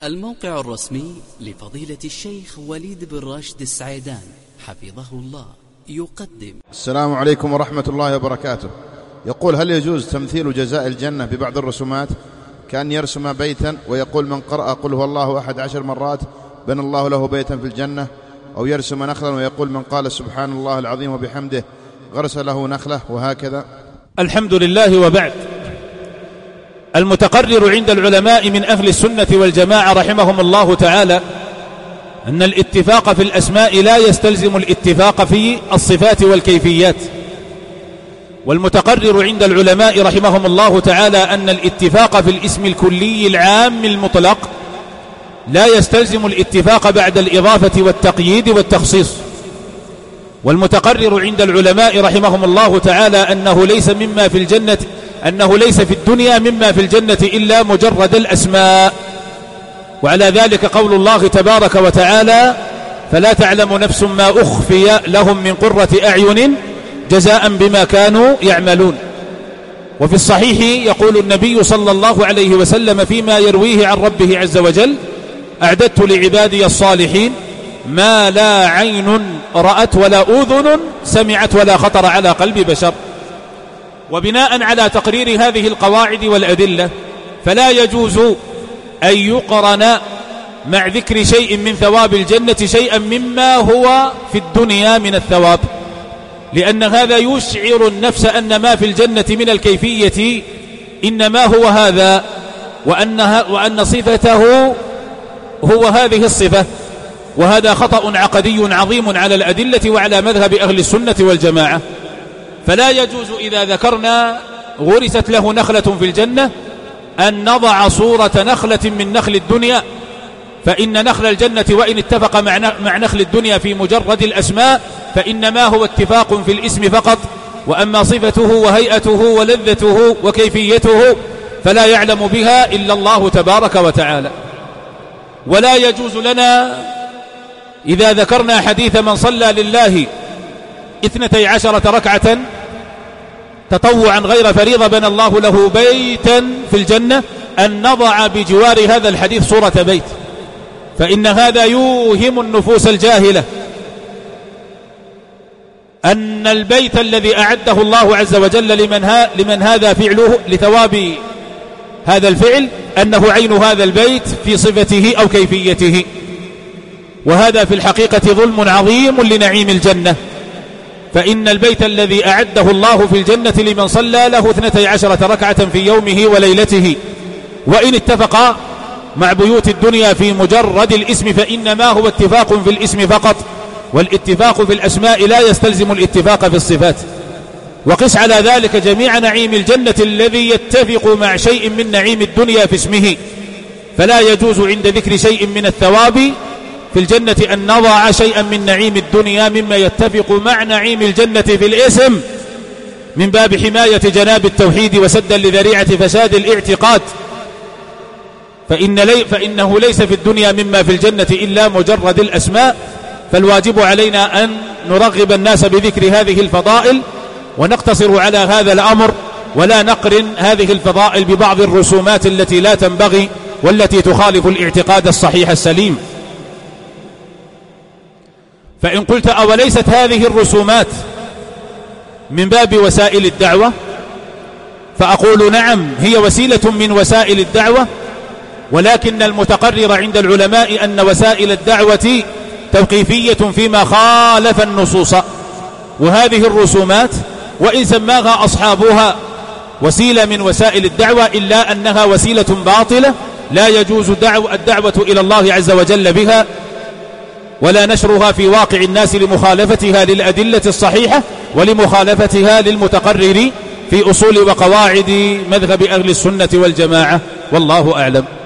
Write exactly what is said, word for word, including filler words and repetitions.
الموقع الرسمي لفضيلة الشيخ وليد بن راشد السعيدان حفظه الله يقدم. السلام عليكم ورحمة الله وبركاته. يقول: هل يجوز تمثيل جزاء الجنة ببعض الرسومات كأن يرسم بيتا ويقول من قرأ قل هو الله أحد عشر مرات بنى الله له بيتا في الجنة، أو يرسم نخلا ويقول من قال سبحان الله العظيم وبحمده غرس له نخلة، وهكذا؟ الحمد لله. وبعد، المتقرر عند العلماء من أهل السنة والجماعة رحمهم الله تعالى أن الاتفاق في الأسماء لا يستلزم الاتفاق في الصفات والكيفيات، والمتقرر عند العلماء رحمهم الله تعالى أن الاتفاق في الاسم الكلي العام المطلق لا يستلزم الاتفاق بعد الإضافة والتقييد والتخصيص. والمتقرر عند العلماء رحمهم الله تعالى أنه ليس مما في الجنة أنه ليس في الدنيا مما في الجنة إلا مجرد الأسماء. وعلى ذلك قول الله تبارك وتعالى: فلا تعلم نفس ما أخفي لهم من قرة أعين جزاء بما كانوا يعملون. وفي الصحيح يقول النبي صلى الله عليه وسلم فيما يرويه عن ربه عز وجل: أعددت لعبادي الصالحين ما لا عين رأت ولا أذن سمعت ولا خطر على قلب بشر. وبناء على تقرير هذه القواعد والأدلة فلا يجوز أن يقرن مع ذكر شيء من ثواب الجنة شيئا مما هو في الدنيا من الثواب، لأن هذا يشعر النفس أن ما في الجنة من الكيفية إنما هو هذا، وأنها وأن صفته هو هذه الصفة، وهذا خطأ عقدي عظيم على الأدلة وعلى مذهب أهل السنة والجماعة. فلا يجوز إذا ذكرنا غرست له نخلة في الجنة أن نضع صورة نخلة من نخل الدنيا، فإن نخل الجنة وإن اتفق مع نخل الدنيا في مجرد الأسماء فإنما هو اتفاق في الاسم فقط، وأما صفته وهيئته ولذته وكيفيته فلا يعلم بها إلا الله تبارك وتعالى. ولا يجوز لنا إذا ذكرنا حديث من صلى لله اثنتي عشرة ركعة تطوعا غير فريضة بنى الله له بيتا في الجنة أن نضع بجوار هذا الحديث صورة بيت، فإن هذا يوهم النفوس الجاهلة أن البيت الذي أعده الله عز وجل لمن, ها لمن هذا فعله لثواب هذا الفعل أنه عين هذا البيت في صفته أو كيفيته، وهذا في الحقيقة ظلم عظيم لنعيم الجنة. فإن البيت الذي أعده الله في الجنة لمن صلى له اثنتي عشرة ركعة في يومه وليلته وإن اتفق مع بيوت الدنيا في مجرد الاسم فإنما هو اتفاق في الاسم فقط، والاتفاق في الأسماء لا يستلزم الاتفاق في الصفات. وقس على ذلك جميع نعيم الجنة الذي يتفق مع شيء من نعيم الدنيا في اسمه. فلا يجوز عند ذكر شيء من الثواب في الجنة أن نضع شيئا من نعيم الدنيا مما يتفق مع نعيم الجنة في الاسم من باب حماية جناب التوحيد وسدا لذريعة فساد الاعتقاد، فإن لي فإنه ليس في الدنيا مما في الجنة إلا مجرد الأسماء. فالواجب علينا أن نرغب الناس بذكر هذه الفضائل ونقتصر على هذا الأمر، ولا نقرن هذه الفضائل ببعض الرسومات التي لا تنبغي والتي تخالف الاعتقاد الصحيح السليم. فإن قلت أوليست هذه الرسومات من باب وسائل الدعوة؟ فأقول نعم، هي وسيلة من وسائل الدعوة، ولكن المتقرر عند العلماء أن وسائل الدعوة توقيفية فيما خالف النصوص. وهذه الرسومات وإن سماها أصحابها وسيلة من وسائل الدعوة إلا أنها وسيلة باطلة لا يجوز الدعوة إلى الله عز وجل بها ولا نشرها في واقع الناس لمخالفتها للأدلة الصحيحة ولمخالفتها للمتقرر في أصول وقواعد مذهب أهل السنة والجماعة، والله أعلم.